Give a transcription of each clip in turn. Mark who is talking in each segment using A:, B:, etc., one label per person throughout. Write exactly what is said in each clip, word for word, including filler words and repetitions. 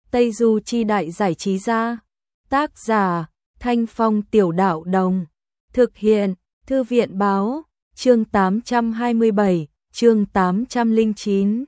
A: Tây Du Chi Đại Giải Trí Gia. Tác giả Thanh Phong Tiểu Đạo Đồng. Thực hiện Thư viện Báo. Chương tám trăm hai mươi bảy, chương tám trăm lẻ chín.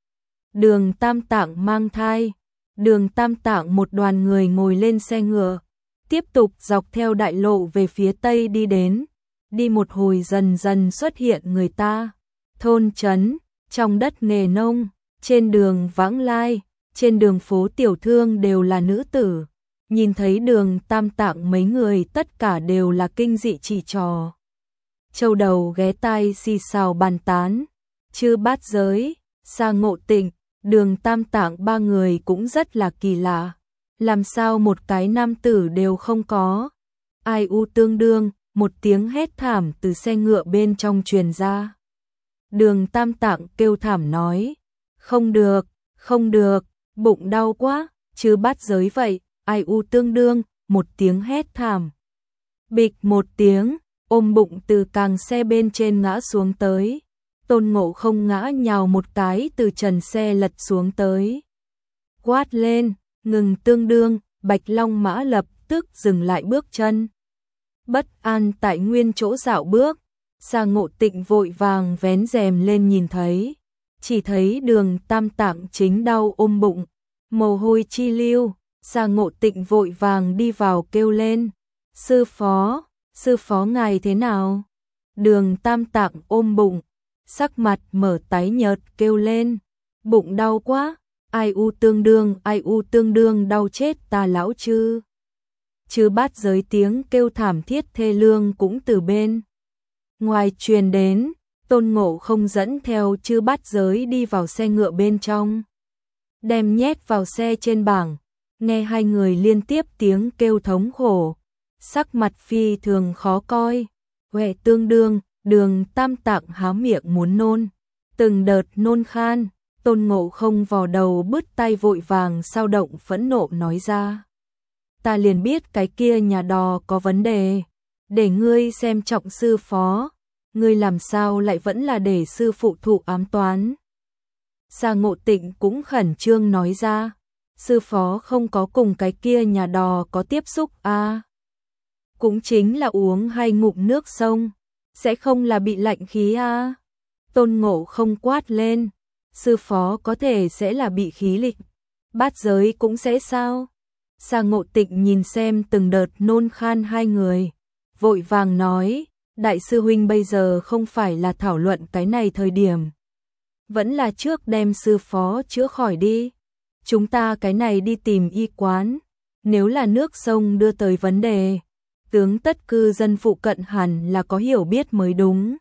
A: Đường Tam Tạng mang thai. Đường Tam Tạng một đoàn người ngồi lên xe ngựa, tiếp tục dọc theo đại lộ về phía tây đi đến. Đi một hồi dần dần xuất hiện người ta, thôn trấn, trong đất nghề nông, trên đường vãng lai, trên đường phố tiểu thương đều là nữ tử. Nhìn thấy Đường Tam Tạng mấy người tất cả đều là kinh dị chỉ trò. Châu đầu ghé tai xì xào bàn tán. Chư Bát Giới, Sa Ngộ Tịnh, Đường Tam Tạng ba người cũng rất là kỳ lạ. Làm sao một cái nam tử đều không có? Ai u tương đương, một tiếng hét thảm từ xe ngựa bên trong truyền ra. Đường Tam Tạng kêu thảm nói, không được, không được, bụng đau quá. Chư Bát Giới vậy, ai u tương đương, một tiếng hét thảm. Bịch một tiếng, ôm bụng từ càng xe bên trên ngã xuống tới. Tôn Ngộ Không ngã nhào một cái từ trần xe lật xuống tới. Quát lên, ngừng tương đương, Bạch Long Mã lập tức dừng lại bước chân. Bất an tại nguyên chỗ dạo bước. Sa Ngộ Tịnh vội vàng vén rèm lên nhìn thấy. Chỉ thấy Đường Tam Tạng chính đau ôm bụng, mồ hôi chi lưu. Sa Ngộ Tịnh vội vàng đi vào kêu lên, sư phó, sư phó ngài thế nào? Đường Tam Tạng ôm bụng, sắc mặt mở tái nhợt kêu lên, bụng đau quá, ai u tương đương, ai u tương đương đau chết ta lão chư. Chư Bát Giới tiếng kêu thảm thiết thê lương cũng từ bên ngoài truyền đến. Tôn Ngộ Không dẫn theo Chư Bát Giới đi vào xe ngựa bên trong, đem nhét vào xe trên bảng. Nghe hai người liên tiếp tiếng kêu thống khổ, sắc mặt phi thường khó coi. Huệ tương đương, Đường Tam Tạng há miệng muốn nôn, từng đợt nôn khan. Tôn Ngộ Không vò đầu bứt tay vội vàng sao động phẫn nộ nói ra, ta liền biết cái kia nhà đò có vấn đề, để ngươi xem trọng sư phó, ngươi làm sao lại vẫn là để sư phụ thụ ám toán. Sa Ngộ Tịnh cũng khẩn trương nói ra, sư phó không có cùng cái kia nhà đò có tiếp xúc à? Cũng chính là uống hai ngụm nước sông, sẽ không là bị lạnh khí à? Tôn Ngộ Không quát lên, sư phó có thể sẽ là bị khí lịch, Bát Giới cũng sẽ sao? Sa Ngộ Tịnh nhìn xem từng đợt nôn khan hai người, vội vàng nói, đại sư huynh bây giờ không phải là thảo luận cái này thời điểm, vẫn là trước đem sư phó chữa khỏi đi. Chúng ta cái này đi tìm y quán, nếu là nước sông đưa tới vấn đề, tướng tất cư dân phụ cận hẳn là có hiểu biết mới đúng.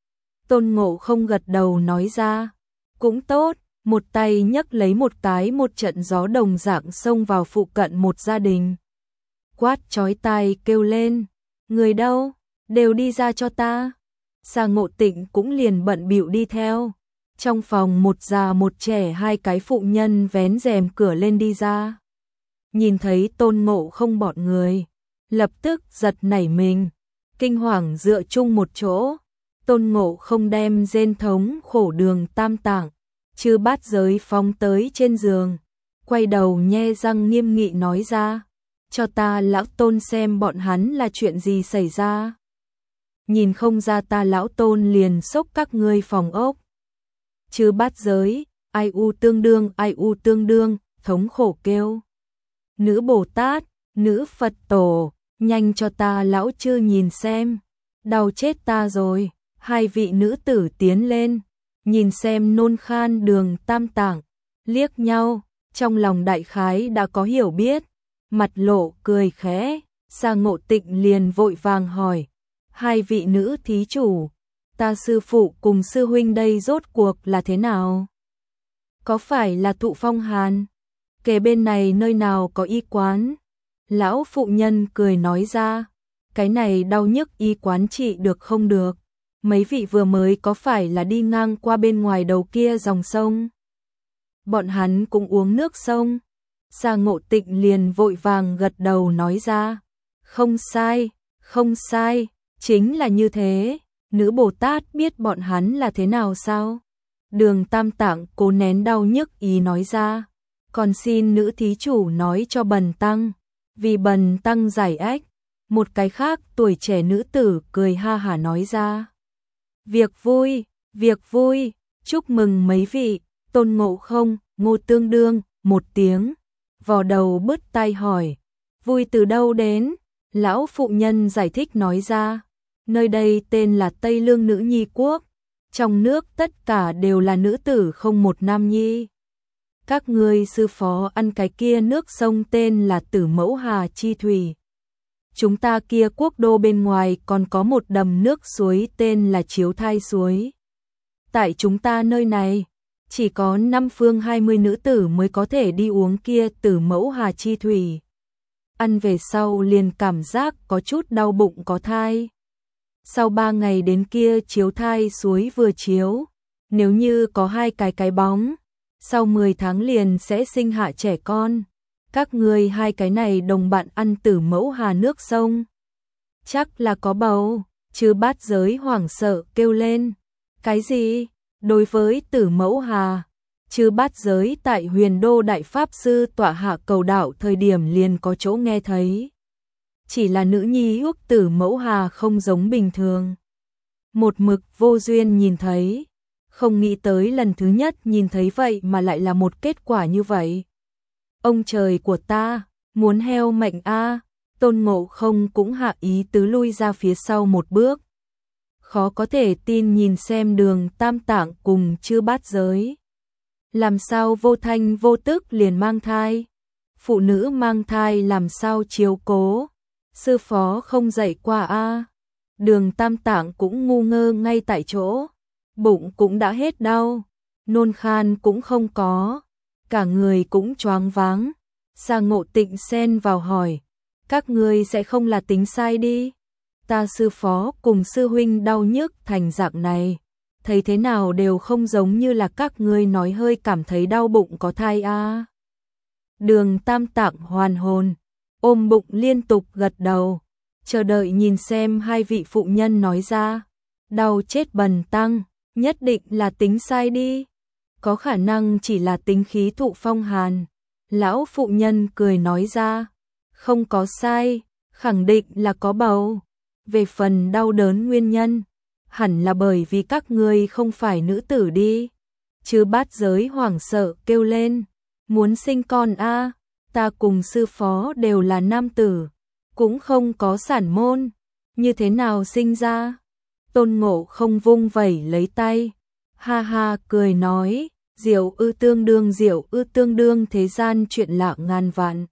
A: Tôn Ngộ Không gật đầu nói ra, cũng tốt, một tay nhấc lấy một cái một trận gió đồng dạng xông vào phụ cận một gia đình. Quát chói tai kêu lên, người đâu, đều đi ra cho ta. Sa Ngộ Tịnh cũng liền bận bịu đi theo. Trong phòng một già một trẻ hai cái phụ nhân vén rèm cửa lên đi ra. Nhìn thấy Tôn Ngộ Không bọn người, lập tức giật nảy mình, kinh hoàng dựa chung một chỗ. Tôn Ngộ Không đem rên thống khổ Đường Tam Tạng, Chư Bát Giới phóng tới trên giường, quay đầu nhe răng nghiêm nghị nói ra, cho ta lão Tôn xem bọn hắn là chuyện gì xảy ra. Nhìn không ra ta lão Tôn liền xốc các ngươi phòng ốc. Chư Bát Giới, ai u tương đương, ai u tương đương, thống khổ kêu. Nữ Bồ Tát, nữ Phật Tổ, nhanh cho ta lão chư nhìn xem, đau chết ta rồi. Hai vị nữ tử tiến lên, nhìn xem nôn khan Đường Tam Tạng, liếc nhau, trong lòng đại khái đã có hiểu biết, mặt lộ cười khẽ. Sa Ngộ Tịnh liền vội vàng hỏi, hai vị nữ thí chủ, ta sư phụ cùng sư huynh đây rốt cuộc là thế nào? Có phải là thụ phong hàn? Kề bên này nơi nào có y quán? Lão phụ nhân cười nói ra, cái này đau nhức y quán trị được không được? Mấy vị vừa mới có phải là đi ngang qua bên ngoài đầu kia dòng sông? Bọn hắn cũng uống nước sông. Sa Ngộ Tịnh liền vội vàng gật đầu nói ra, không sai, không sai, chính là như thế. Nữ Bồ Tát biết bọn hắn là thế nào sao? Đường Tam Tạng cố nén đau nhức ý nói ra, còn xin nữ thí chủ nói cho bần tăng. Vì bần tăng giải ách, một cái khác tuổi trẻ nữ tử cười ha hả nói ra. Việc vui, việc vui, chúc mừng mấy vị. Tôn Ngộ Không, Ngô Tương Đương, một tiếng, vò đầu bứt tai hỏi, vui từ đâu đến? Lão phụ nhân giải thích nói ra, nơi đây tên là Tây Lương Nữ Nhi Quốc, trong nước tất cả đều là nữ tử không một nam nhi. Các ngươi sư phó ăn cái kia nước sông tên là Tử Mẫu Hà Chi Thủy. Chúng ta kia quốc đô bên ngoài còn có một đầm nước suối tên là Chiếu Thai Suối. Tại chúng ta nơi này, chỉ có năm phương hai mươi nữ tử mới có thể đi uống kia Tử Mẫu Hà Chi Thủy. Ăn về sau liền cảm giác có chút đau bụng có thai. Sau ba ngày đến kia Chiếu Thai Suối vừa chiếu, nếu như có hai cái cái bóng, sau mười tháng liền sẽ sinh hạ trẻ con. Các ngươi hai cái này đồng bạn ăn Tử Mẫu Hà nước sông, chắc là có bầu. Chư Bát Giới hoảng sợ kêu lên, cái gì? Đối với Tử Mẫu Hà, Chư Bát Giới tại Huyền Đô Đại Pháp Sư tọa hạ cầu đạo thời điểm liền có chỗ nghe thấy. Chỉ là nữ nhi ước Tử Mẫu Hà không giống bình thường. Một mực vô duyên nhìn thấy, không nghĩ tới lần thứ nhất nhìn thấy vậy mà lại là một kết quả như vậy. Ông trời của ta, muốn heo mệnh a. Tôn Ngộ Không cũng hạ ý tứ lui ra phía sau một bước. Khó có thể tin nhìn xem Đường Tam Tạng cùng Chư Bát Giới. Làm sao vô thanh vô tức liền mang thai? Phụ nữ mang thai làm sao chiếu cố? Sư phó không dạy qua a. Đường Tam Tạng cũng ngu ngơ ngay tại chỗ. Bụng cũng đã hết đau, nôn khan cũng không có, cả người cũng choáng váng. Sa Ngộ Tịnh xen vào hỏi, các ngươi sẽ không là tính sai đi? Ta sư phó cùng sư huynh đau nhức thành dạng này, thấy thế nào đều không giống như là các ngươi nói hơi cảm thấy đau bụng có thai a. À. Đường Tam Tạng hoàn hồn, ôm bụng liên tục gật đầu, chờ đợi nhìn xem hai vị phụ nhân nói ra, đau chết bần tăng, nhất định là tính sai đi, có khả năng chỉ là tính khí thụ phong hàn. Lão phụ nhân cười nói ra, không có sai, khẳng định là có bầu. Về phần đau đớn nguyên nhân, hẳn là bởi vì các ngươi không phải nữ tử đi. Chư Bát Giới hoảng sợ kêu lên, muốn sinh con a, à, ta cùng sư phó đều là nam tử, cũng không có sản môn, như thế nào sinh ra? Tôn Ngộ Không vung vẩy lấy tay, ha ha cười nói, diệu ư tương đương diệu ư tương đương thế gian chuyện lạ ngàn vạn.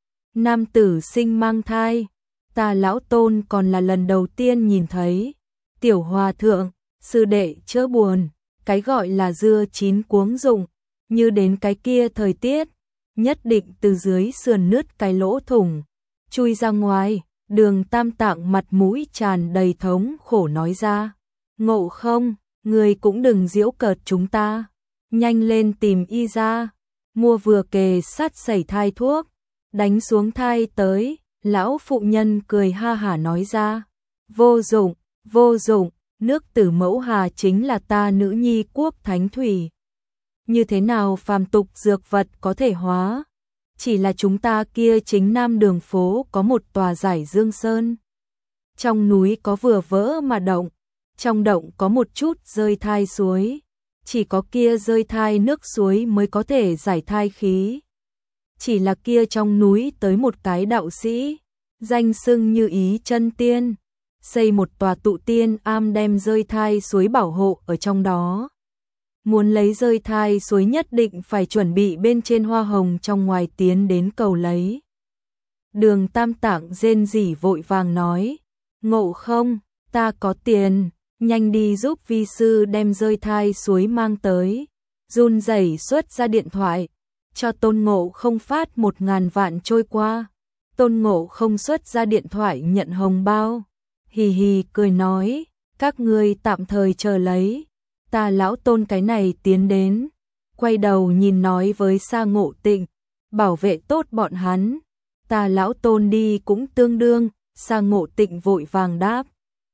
A: Nam tử sinh mang thai, ta lão Tôn còn là lần đầu tiên nhìn thấy. Tiểu hòa thượng, sư đệ chớ buồn, cái gọi là dưa chín cuống rụng, như đến cái kia thời tiết, nhất định từ dưới sườn nứt cái lỗ thủng, chui ra ngoài. Đường Tam Tạng mặt mũi tràn đầy thống khổ nói ra, Ngộ Không, người cũng đừng giễu cợt chúng ta, nhanh lên tìm y ra, mua vừa kề sát sẩy thai thuốc, đánh xuống thai tới. Lão phụ nhân cười ha hả nói ra, vô dụng, vô dụng, nước Tử Mẫu Hà chính là ta nữ nhi quốc thánh thủy. Như thế nào phàm tục dược vật có thể hóa? Chỉ là chúng ta kia chính Nam đường phố có một tòa Giải Dương Sơn. Trong núi có vừa vỡ mà động, trong động có một chút rơi thai suối. Chỉ có kia rơi thai nước suối mới có thể giải thai khí. Chỉ là kia trong núi tới một cái đạo sĩ, danh xưng như Ý Chân Tiên, xây một tòa tụ tiên am đem rơi thai suối bảo hộ ở trong đó. Muốn lấy rơi thai suối nhất định phải chuẩn bị bên trên hoa hồng trong ngoài tiến đến cầu lấy. Đường Tam Tạng rên rỉ vội vàng nói, Ngộ Không, ta có tiền, nhanh đi giúp vi sư đem rơi thai suối mang tới. Run rẩy xuất ra điện thoại, cho Tôn Ngộ Không phát một ngàn vạn trôi qua. Tôn Ngộ Không xuất ra điện thoại nhận hồng bao, hì hì cười nói, các ngươi tạm thời chờ lấy, ta lão Tôn cái này tiến đến. Quay đầu nhìn nói với Sa Ngộ Tịnh, bảo vệ tốt bọn hắn, ta lão Tôn đi cũng tương đương. Sa Ngộ Tịnh vội vàng đáp,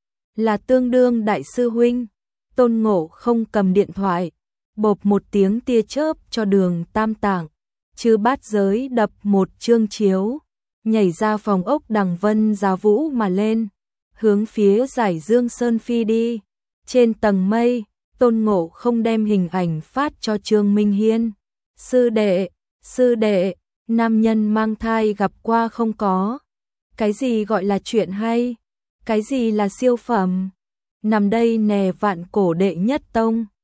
A: là tương đương đại sư huynh. Tôn Ngộ Không cầm điện thoại, bộp một tiếng tia chớp cho Đường Tam Tạng, Chư bát giới đập một chương chiếu, nhảy ra phòng ốc đằng vân giá vũ mà lên, hướng phía Giải Dương Sơn phi đi. Trên tầng mây, Tôn Ngộ không đem hình ảnh phát cho Trương Minh Hiên. Sư đệ, sư đệ, nam nhân mang thai gặp qua không có? Cái gì gọi là chuyện hay? Cái gì là siêu phẩm? Nằm đây nè vạn cổ đệ nhất tông.